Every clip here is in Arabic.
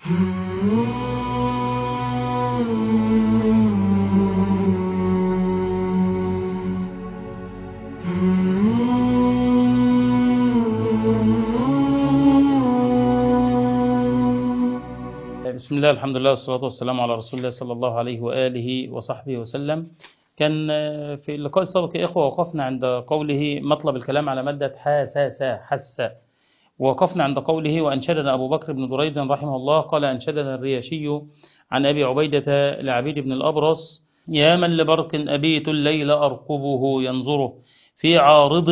بسم الله، الحمد لله، والصلاة والسلام على رسول الله صلى الله عليه وآله وصحبه وسلم. كان في اللقاء السابق يا إخوة وقفنا عند قوله مطلب الكلام على مادة حس، ووقفنا عند قوله وأنشدنا أبو بكر بن دريد رحمه الله قال: أنشدنا الرياشي عن أبي عبيدة لعبيد بن الأبرص: يا من لبرق أبيت الليل أرقبه ينظره في عارض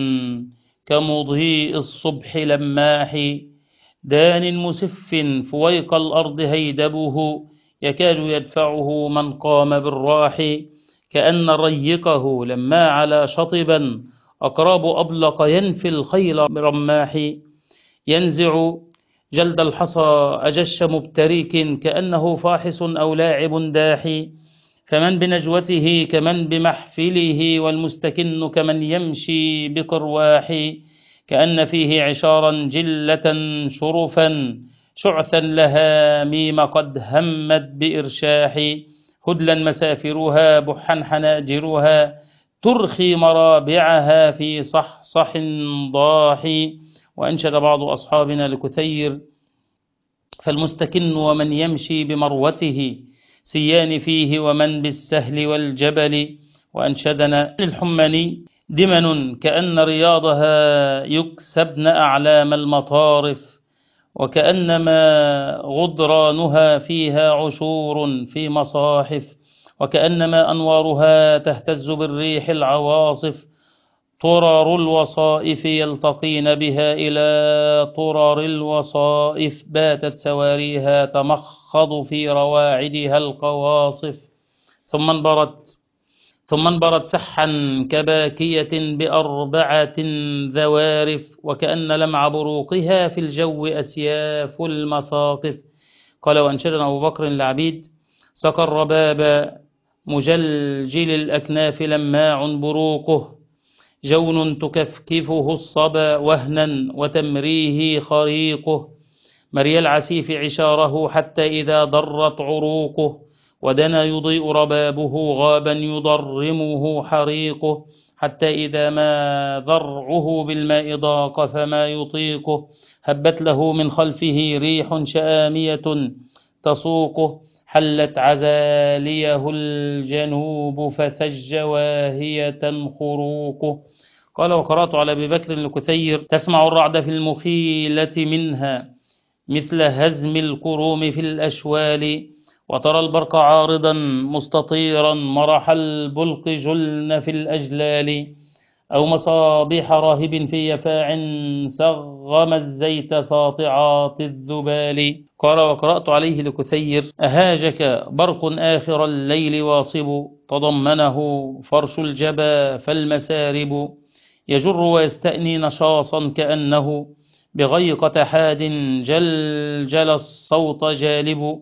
كمضيء الصبح لماح، دان مسف فويق الأرض هيدبه يكاد يدفعه من قام بالراح، كأن ريقه لما على شطبا أقراب أبلق ينفي الخيل برماح، ينزع جلد الحصى أجش مبتريك كأنه فاحص أو لاعب داحي، فمن بنجوته كمن بمحفله والمستكن كمن يمشي بقرواح، كأن فيه عشارا جلة شرفا شعثا لها ميم قد همت بإرشاح، هدلا مسافرها بحا حناجرها ترخي مرابعها في صحصح ضاحي. وأنشد بعض أصحابنا لكثير: فالمستكن ومن يمشي بمروته سيان فيه ومن بالسهل والجبل. وأنشدنا الحمني: دمن كأن رياضها يكسبن أعلام المطارف، وكأنما غدرانها فيها عشور في مصاحف، وكأنما أنوارها تهتز بالريح العواصف، طرر الوصائف يلتقين بها إلى طرر الوصائف، باتت سواريها تمخض في رواعدها القواصف، ثم انبرت سحا كباكية بأربعة ذوارف، وكأن لمع بروقها في الجو أسياف المثاقف. قال: وأنشدنا أبو بكر العبيد: سقى الرباب مجلجل الأكناف لماع بروقه، جون تكفكفه الصبا وهنا وتمريه خريقه، مري العسيف عشاره حتى إذا ضرت عروقه، ودنا يضيء ربابه غابا يضرمه حريقه، حتى إذا ما ذرعه بالماء ضاق فما يطيقه، هبت له من خلفه ريح شآمية تسوقه، حلت عزاليه الجنوب فثج واهية خروقه. قال: وقرأت على أبي بكر لكثير: تسمع الرعد في المخيلة منها مثل هزم الكروم في الأشوال، وترى البرق عارضا مستطيرا مرح البلق جلن في الأجلال، أو مصابيح راهب في يفاع سغم الزيت ساطعات الذبال. قال: وقرأت عليه لكثير: أهاجك برق آخر الليل واصب، تضمنه فرش الجبا فالمسارب، يجر ويستأني نشاصا كأنه بغيقة حاد جلجل الصوت جالب،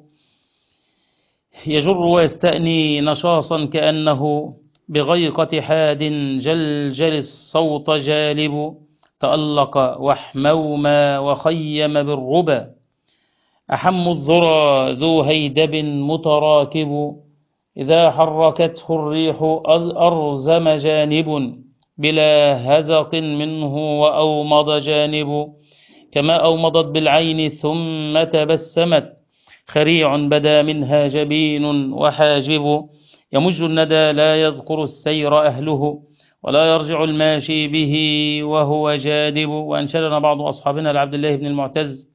يجر ويستأني نشاصا كأنه بغيقة حاد جلجل الصوت جالب، تألق وحموما وخيم بالربا، أحم الذرى ذو هيدب متراكب، إذا حركته الريح أرزم جانب، بلا هزق منه وأومض جانب، كما أومضت بالعين ثم تبسمت، خريع بدا منها جبين وحاجب، يمج الندى لا يذكر السير أهله، ولا يرجع الماشي به وهو جادب. وأنشدنا بعض أصحابنا لعبد الله بن المعتز: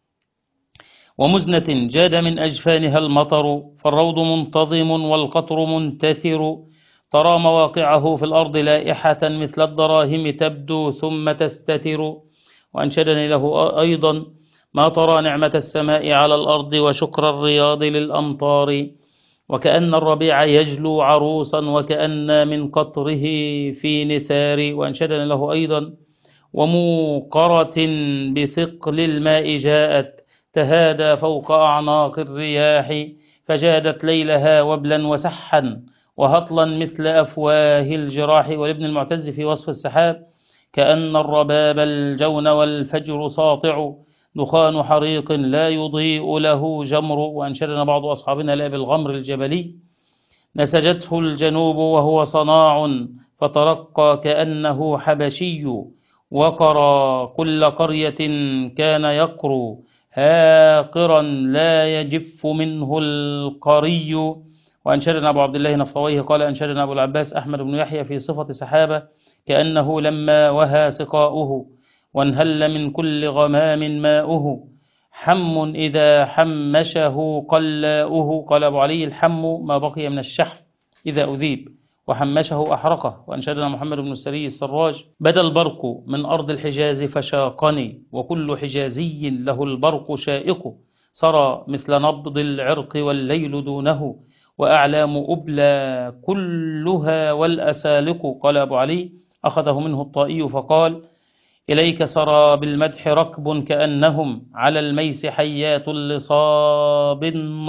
ومزنة جاد من أجفانها المطر، فالروض منتظم والقطر منتثر، ترى مواقعه في الأرض لائحة مثل الدراهم تبدو ثم تستتر. وأنشدني له أيضا: ما ترى نعمة السماء على الأرض وشكر الرياض للأمطار، وكأن الربيع يجلو عروسا وكأن من قطره في نثار. وأنشدني له أيضا: وموقرة بثقل الماء جاءت، تهادى فوق أعناق الرياح، فجادت ليلها وبلا وسحا وهطلا مثل أفواه الجراح. ولابن المعتز في وصف السحاب: كأن الرباب الجون والفجر ساطع، دخان حريق لا يضيء له جمر. وأنشدنا بعض أصحابنا لا بالغمر الجبلي نسجته الجنوب وهو صناع فترقى كأنه حبشي وقرى كل قرية كان يقرو هاقرا لا يجف منه القري. وأنشدنا أبو عبد الله نفطويه قال أنشدنا أبو العباس أحمد بن يحيى في صفة سحابة كأنه لما وهى سقاؤه وانهل من كل غمام ماؤه حم إذا حمشه قلاؤه. قال أبو علي الحم ما بقي من الشحم إذا أذيب وحمشه أحرقه. وأنشدنا محمد بن السري السراج بدا البرق من أرض الحجاز فشاقني وكل حجازي له البرق شائق سرى مثل نبض العرق والليل دونه وأعلام أبلى كلها والأسالق. قال أبو علي أخذه منه الطائي فقال إليك سرى بالمدح ركب كأنهم على الميس حيات لصاب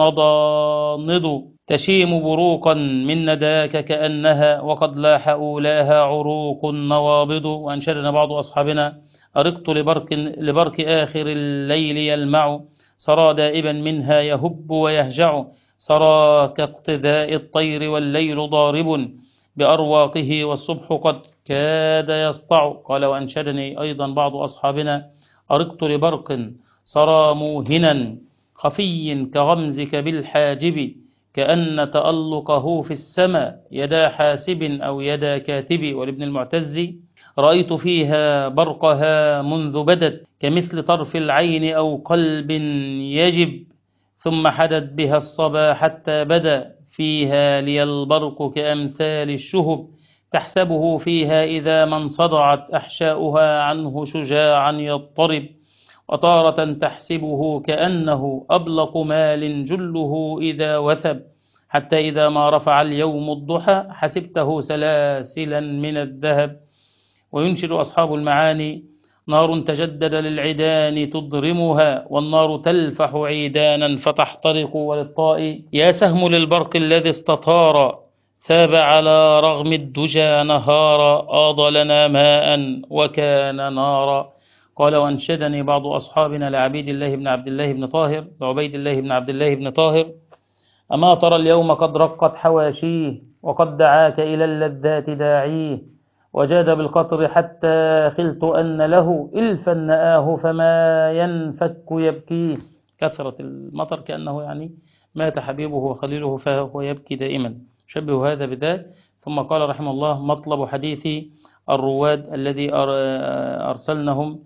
نضاند تشيم بروقا من نداك كأنها وقد لاح أولاها عروق نوابض. وأنشدنا بعض أصحابنا أرقت لبرك آخر الليل يلمع سرى دائبا منها يهب ويهجع سرى كاقتداء الطير والليل ضارب بأرواقه والصبح قد كاد يسطع. قال وأنشدني أيضا بعض أصحابنا أرقت لبرق سرى موهنا خفي كغمزك بالحاجب كأن تألقه في السماء يدا حاسب أو يدا كاتب. ولابن المعتز رأيت فيها برقها منذ بدت كمثل طرف العين أو قلب يجب ثم حدت بها الصبا حتى بدا فيها لي البرق كأمثال الشهب تحسبه فيها إذا ما انصدعت أحشاؤها عنه شجاعا يضطرب وطارة تحسبه كأنه أبلق مال جله إذا وثب حتى إذا ما رفع اليوم الضحى حسبته سلاسلا من الذهب. وينشد أصحاب المعاني نار تجدد للعيدان تضرمها والنار تلفح عيدانا فتحترق. وللطاء يا سهم للبرق الذي استطار ثاب على رغم الدجى نهارا آض لنا ماء وكان نارا. قال وأنشدني بعض أصحابنا لعبيد الله بن عبد الله بن طاهر لعبيد الله بن عبد الله بن طاهر أما ترى اليوم قد رقت حواشيه وقد دعاك إلى اللذات داعيه وجاد بالقطر حتى خلت أن له إلفا نآه فما ينفك يبكيه. كثرة المطر كأنه يعني مات حبيبه وخليله فهو يبكي دائما شبه هذا بذاك. ثم قال رحمه الله مطلب حديث الرواد الذي أرسلنهم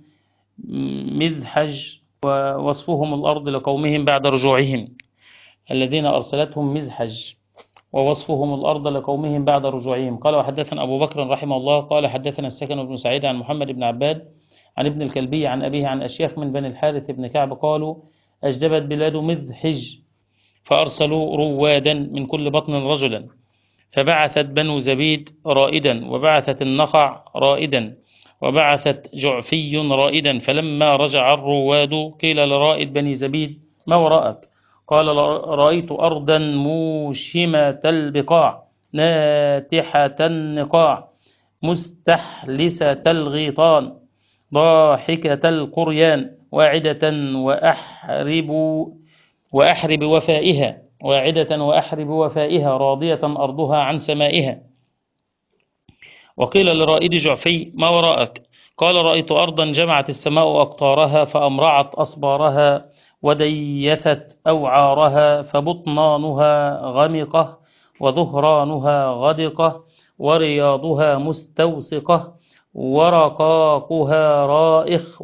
مذحج ووصفهم الأرض لقومهم بعد رجوعهم الذين أرسلتهم مزحج ووصفهم الأرض لقومهم بعد رجوعهم. قال وحدثنا أبو بكر رحمه الله قال حدثنا السكن بن سعيد عن محمد بن عباد عن ابن الكلبي عن أبيه عن أشياخ من بني الحارث بن كعب قالوا أجدبت بلاد مذحج فأرسلوا روادا من كل بطن رجلا فبعثت بنو زبيد رائدا وبعثت النخع رائدا وبعثت جعفي رائدا فلما رجع الرواد قيل لرائد بني زبيد ما وراءك؟ قال رأيت أرضا موشمة البقاع ناتحة النقاع مستحلسة الغيطان ضاحكة القريان وأحرب وفائها راضية أرضها عن سمائها. وقيل لرائد جعفي ما وراءك؟ قال رأيت أرضا جمعت السماء أقطارها فأمرعت أصبارها وديثت أوعارها فبطنانها غمقة وظهرانها غدقة ورياضها مستوسقة ورقاقها رائخ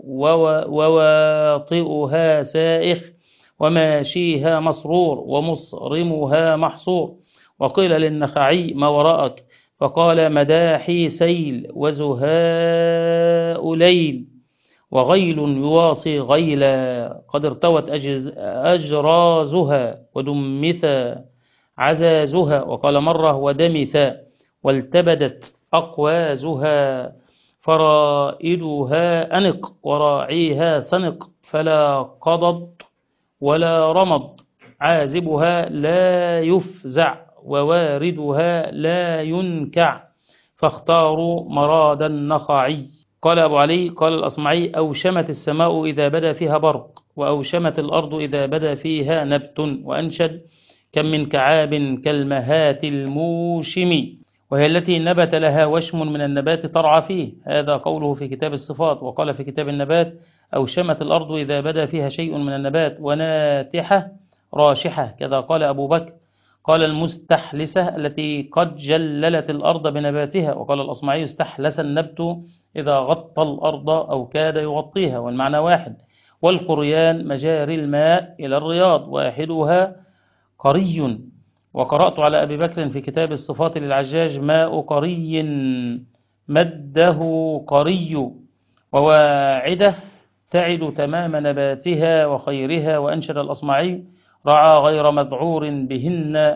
وواطئها سائخ وماشيها مسرور ومصرمها محصور. وقيل للنخعي ما وراءك؟ فقال مداحي سيل وزهاء ليل وغيل يواصي غيلا قد ارتوت أجرازها ودمث عزازها. وقال مرة ودمث والتبدت أقوازها فرائدها أنق وراعيها سنق فلا قضض ولا رمض عازبها لا يفزع وواردها لا ينكع فاختاروا مراد النخعي. قال أبو علي قال الأصمعي: أوشمت السماء إذا بدا فيها برق، وأوشمت الأرض إذا بدا فيها نبت. وأنشد: كم من كعاب كالمهات الموشم، وهي التي نبت لها وشم من النبات ترعى فيه. هذا قوله في كتاب الصفات. وقال في كتاب النبات: أوشمت الأرض إذا بدا فيها شيء من النبات، وناتحة راشحة. كذا قال أبو بكر. قال المستحلسة: التي قد جللت الأرض بنباتها. وقال الأصمعي: استحلس النبت إذا غطى الأرض أو كاد يغطيها، والمعنى واحد. والقريان مجاري الماء إلى الرياض، واحدها قري. وقرأت على أبي بكر في كتاب الصفات للعجاج: ماء قري مده قري، وواعده تعد تمام نباتها وخيرها. وأنشد الأصمعي: رعى غير مذعور بهن،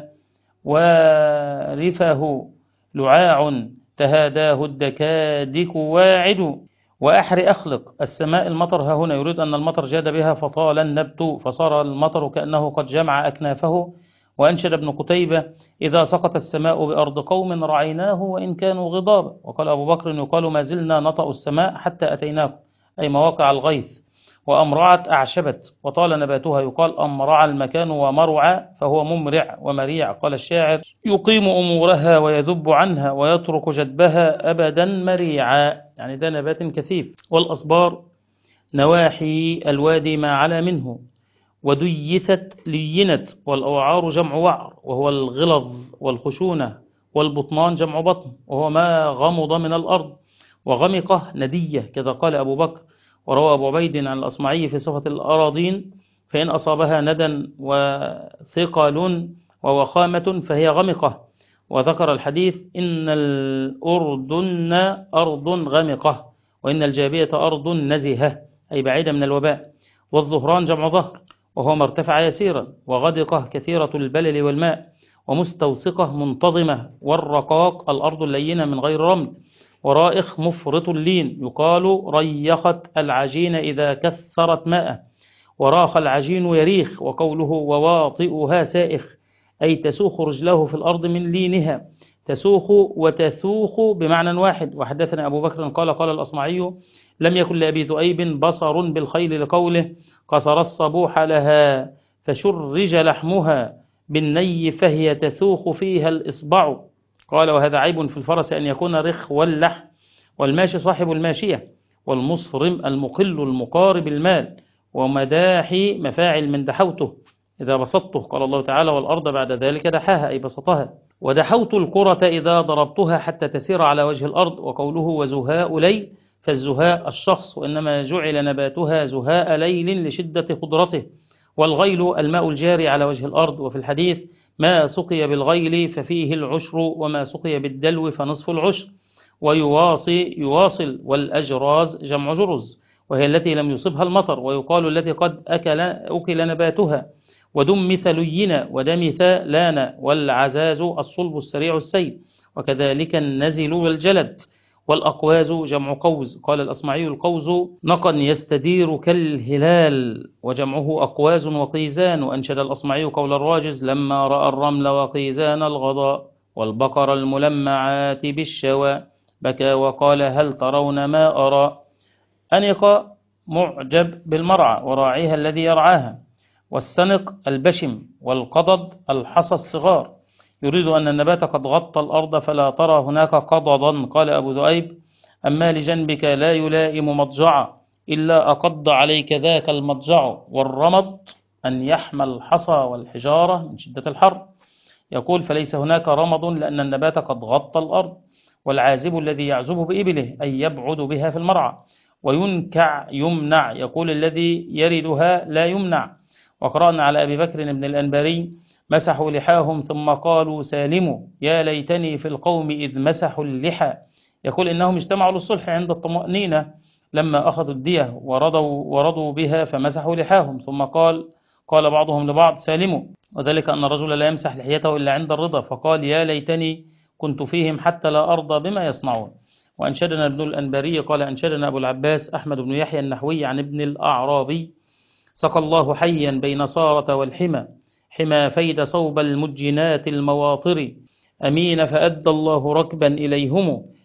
وارفه لعاع تهاداه الدكادك واعد. وأحر أخلق السماء المطر. ها هنا يريد أن المطر جاد بها فطال النبت، فصار المطر كأنه قد جمع أكنافه. وأنشد ابن قتيبة: إذا سقط السماء بأرض قوم رعيناه وإن كانوا غضابا. وقال أبو بكر: يقال ما زلنا نطأ السماء حتى أتيناكم، أي مواقع الغيث. وأمرعت أعشبت، وطال نباتها. يقال أمرع المكان ومرع، فهو ممرع ومريع. قال الشاعر: يقيم أمورها ويذب عنها، ويترك جدبها أبدا مريعا. يعني ده نبات كثيف. والأصبار نواحي الوادي ما علا منه، وديثت لينت. والأوعار جمع وعر، وهو الغلظ والخشونة. والبطنان جمع بطن، وهو ما غمض من الأرض. وغمقة ندية. كذا قال أبو بكر. وروى أبو عبيد عن الأصمعي في صفة الأراضين: فإن أصابها ندى وثقل ووخامة فهي غمقة. وذكر الحديث: إن الأردن أرض غمقة، وإن الجابية أرض نزهة، أي بعيدة من الوباء. والظهران جمع ظهر، وهو ما ارتفع يسيرا. وغدقة كثيرة البلل والماء. ومستوسقة منتظمة. والرقاق الأرض اللينة من غير رمل. ورائخ مفرط اللين. يقال ريخت العجين إذا كثرت ماءه. وراخ العجين يريخ. وقوله وواطئها سائخ، أي تسوخ رجله في الأرض من لينها. تسوخ وتثوخ بمعنى واحد. وحدثنا أبو بكر قال قال الأصمعي: لم يكن لأبي ذؤيب بصر بالخيل، لقوله: قصر الصبوح لها فشرج لحمها بالني فهي تثوخ فيها الإصبع. قال: وهذا عيب في الفرس أن يكون رخو اللحم. والماشي صاحب الماشية. والمصرم المقل المقارب المال. ومداحي مفاعل من دحوته إذا بسطته. قال الله تعالى: والأرض بعد ذلك دحاها، أي بسطها. ودحوت الكرة إذا ضربتها حتى تسير على وجه الأرض. وقوله وزهاء ليل، فالزهاء الشخص، وإنما جعل نباتها زهاء ليل لشدة خضرته. والغيل الماء الجاري على وجه الأرض. وفي الحديث: ما سقي بالغيل ففيه العشر، وما سقي بالدلو فنصف العشر. يواصل. والأجراز جمع جرز، وهي التي لم يصبها المطر. ويقال التي قد أكل نباتها. ودمث لينا، ودمث لانا. والعزاز الصلب السريع السيل. وكذلك النزل والجلد. والأقواز جمع قوز. قال الأصمعي: القوز نقا يستدير كالهلال، وجمعه أقواز وقيزان. وأنشد الأصمعي قول الراجز: لما رأى الرمل وقيزان الغضاء، والبقر الملمعات بالشوى، بكى وقال: هل ترون ما أرى. أنق معجب بالمرعى، وراعيها الذي يرعاها. والسنق البشم. والقضض الحصى الصغار. يريد أن النبات قد غطى الأرض فلا ترى هناك قضضا. قال أبو ذؤيب: أما لجنبك لا يلائم مضجعا، إلا أقض عليك ذاك المضجع. والرمض أن يحمل الحصى والحجارة من شدة الحر. يقول: فليس هناك رمض لأن النبات قد غطى الأرض. والعازب الذي يعزب بإبله، أي يبعد بها في المرعى. وينكع يمنع. يقول: الذي يردها لا يمنع. وقرأنا على أبي بكر بن الأنباري: مسحوا لحاهم ثم قالوا سالموا، يا ليتني في القوم إذ مسحوا اللحى. يقول: إنهم اجتمعوا للصلح عند الطمأنينة لما أخذوا الدية ورضوا بها فمسحوا لحاهم، ثم قال بعضهم لبعض سالموا، وذلك أن الرجل لا يمسح لحيته إلا عند الرضا، فقال: يا ليتني كنت فيهم حتى لا أرضى بما يصنعون. وأنشدنا ابن الأنباري قال: أنشدنا أبو العباس أحمد بن يحيى النحوي عن ابن الأعرابي: سقى الله حيا بين صارة والحمى، حمى فيد صوب المجنات المواطر، أمين فأدى الله ركبا إليهم،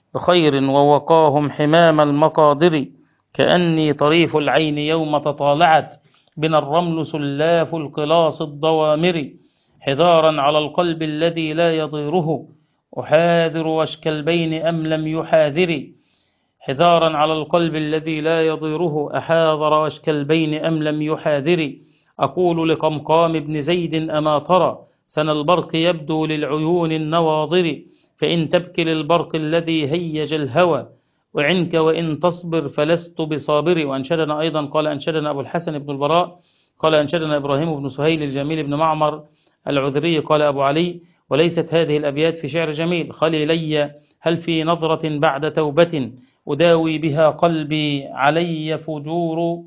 بخير ووقاهم حمام المقادر. كأني طريف العين يوم تطالعت بنا الرمل سلاف القلاص الضوامر. حذارا على القلب الذي لا يضيره أحاذر وشك البين أم لم يحاذر. حذارا على القلب الذي لا يضيره أحاذر وشك البين أم لم يحاذر. أقول لقمقام بن زيد أما ترى سن البرق يبدو للعيون النواظر. فإن تبكي للبرق الذي هيج الهوى وعنك وإن تصبر فلست بصابر. وأنشدنا أيضا قال أنشدنا أبو الحسن بن البراء قال أنشدنا إبراهيم بن سهيل الجميل بن معمر العذري قال أبو علي وليست هذه الأبيات في شعر جميل. خليلي هل في نظرة بعد توبة أداوي بها قلبي علي فجور.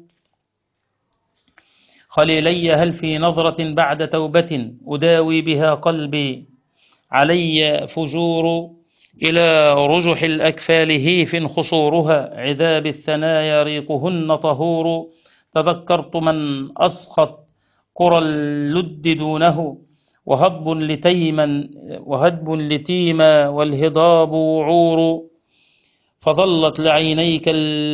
خليلي هل في نظرة بعد توبة أداوي بها قلبي علي فجور. إلى رجح الأكفال هيف خصورها عذاب الثنايا ريقهن طهور. تذكرت من أسخط قرى اللد دونه وهدب لتيما والهضاب وعور. فظلت لعينيك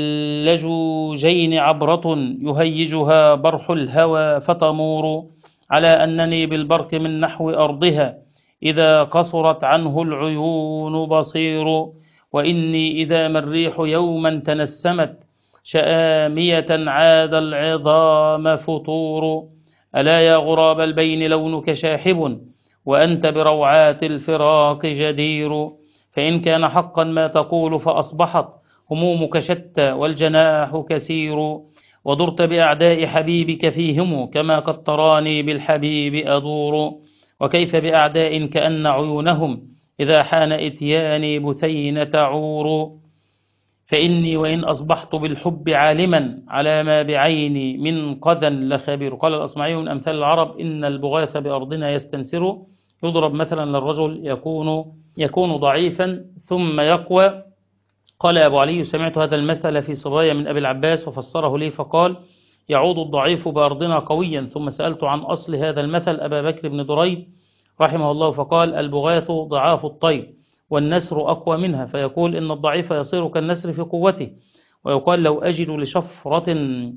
اللجوجين عبرة يهيجها برح الهوى فتمور. على أنني بالبرق من نحو أرضها إذا قصرت عنه العيون بصير. وإني إذا ما الريح يوما تنسمت شآمية عاد العظام فطور. ألا يا غراب البين لونك شاحب وأنت بروعات الفراق جدير. فإن كان حقا ما تقول فأصبحت همومك شتى والجناح كسير. ودرت بأعداء حبيبك فيهم كما قد تراني بالحبيب أدور. وكيف بأعداء كأن عيونهم إذا حان إتياني بثين تعور. فإني وإن أصبحت بالحب عالما على ما بعيني من قدى لخبير. قال الأصمعي من أمثال العرب إن البغاث بأرضنا يستنسر. يضرب مثلا للرجل يكون ضعيفا ثم يقوى. قال أبو علي سمعت هذا المثل في صبايا من أبي العباس وفسره لي فقال يعود الضعيف بأرضنا قويا. ثم سألت عن أصل هذا المثل أبا بكر بن دريد رحمه الله فقال البغاث ضعاف الطير والنسر أقوى منها. فيقول إن الضعيف يصير كالنسر في قوته. ويقال لو أجد لشفرة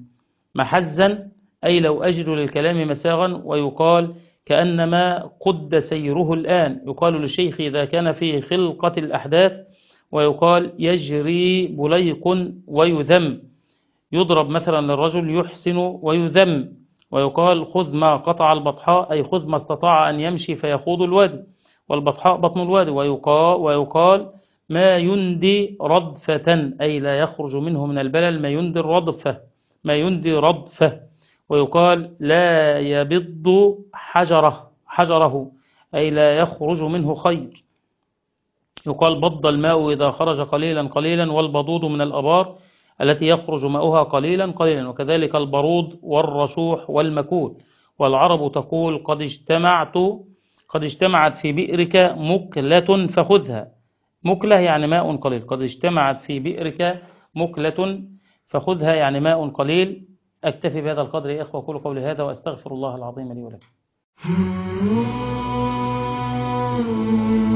محزا أي لو أجد للكلام مساغا. ويقال كأنما قد سيره الآن. يقال للشيخ إذا كان في خلقة الأحداث. ويقال يجري بليق ويذم. يضرب مثلا للرجل يحسن ويذم. ويقال خذ ما قطع البطحاء أي خذ ما استطاع أن يمشي فيخوض الوادي والبطحاء بطن الوادي. ويقال ما يندي ردفة أي لا يخرج منه من البلل ما يندي ردفة. ويقال لا يبض حجره أي لا يخرج منه خير. يقال بض الماء إذا خرج قليلا قليلا والبضوض من الأبار التي يخرج ماؤها قليلا قليلا. وكذلك البرود والرشوح والمكول. والعرب تقول قد اجتمعت في بئرك مكلة فخذها. مكلة يعني ماء قليل. قد اجتمعت في بئرك مكلة فخذها يعني ماء قليل. أكتفي بهذا القدر يا إخوة. أقول قولي هذا وأستغفر الله العظيم لي ولكم.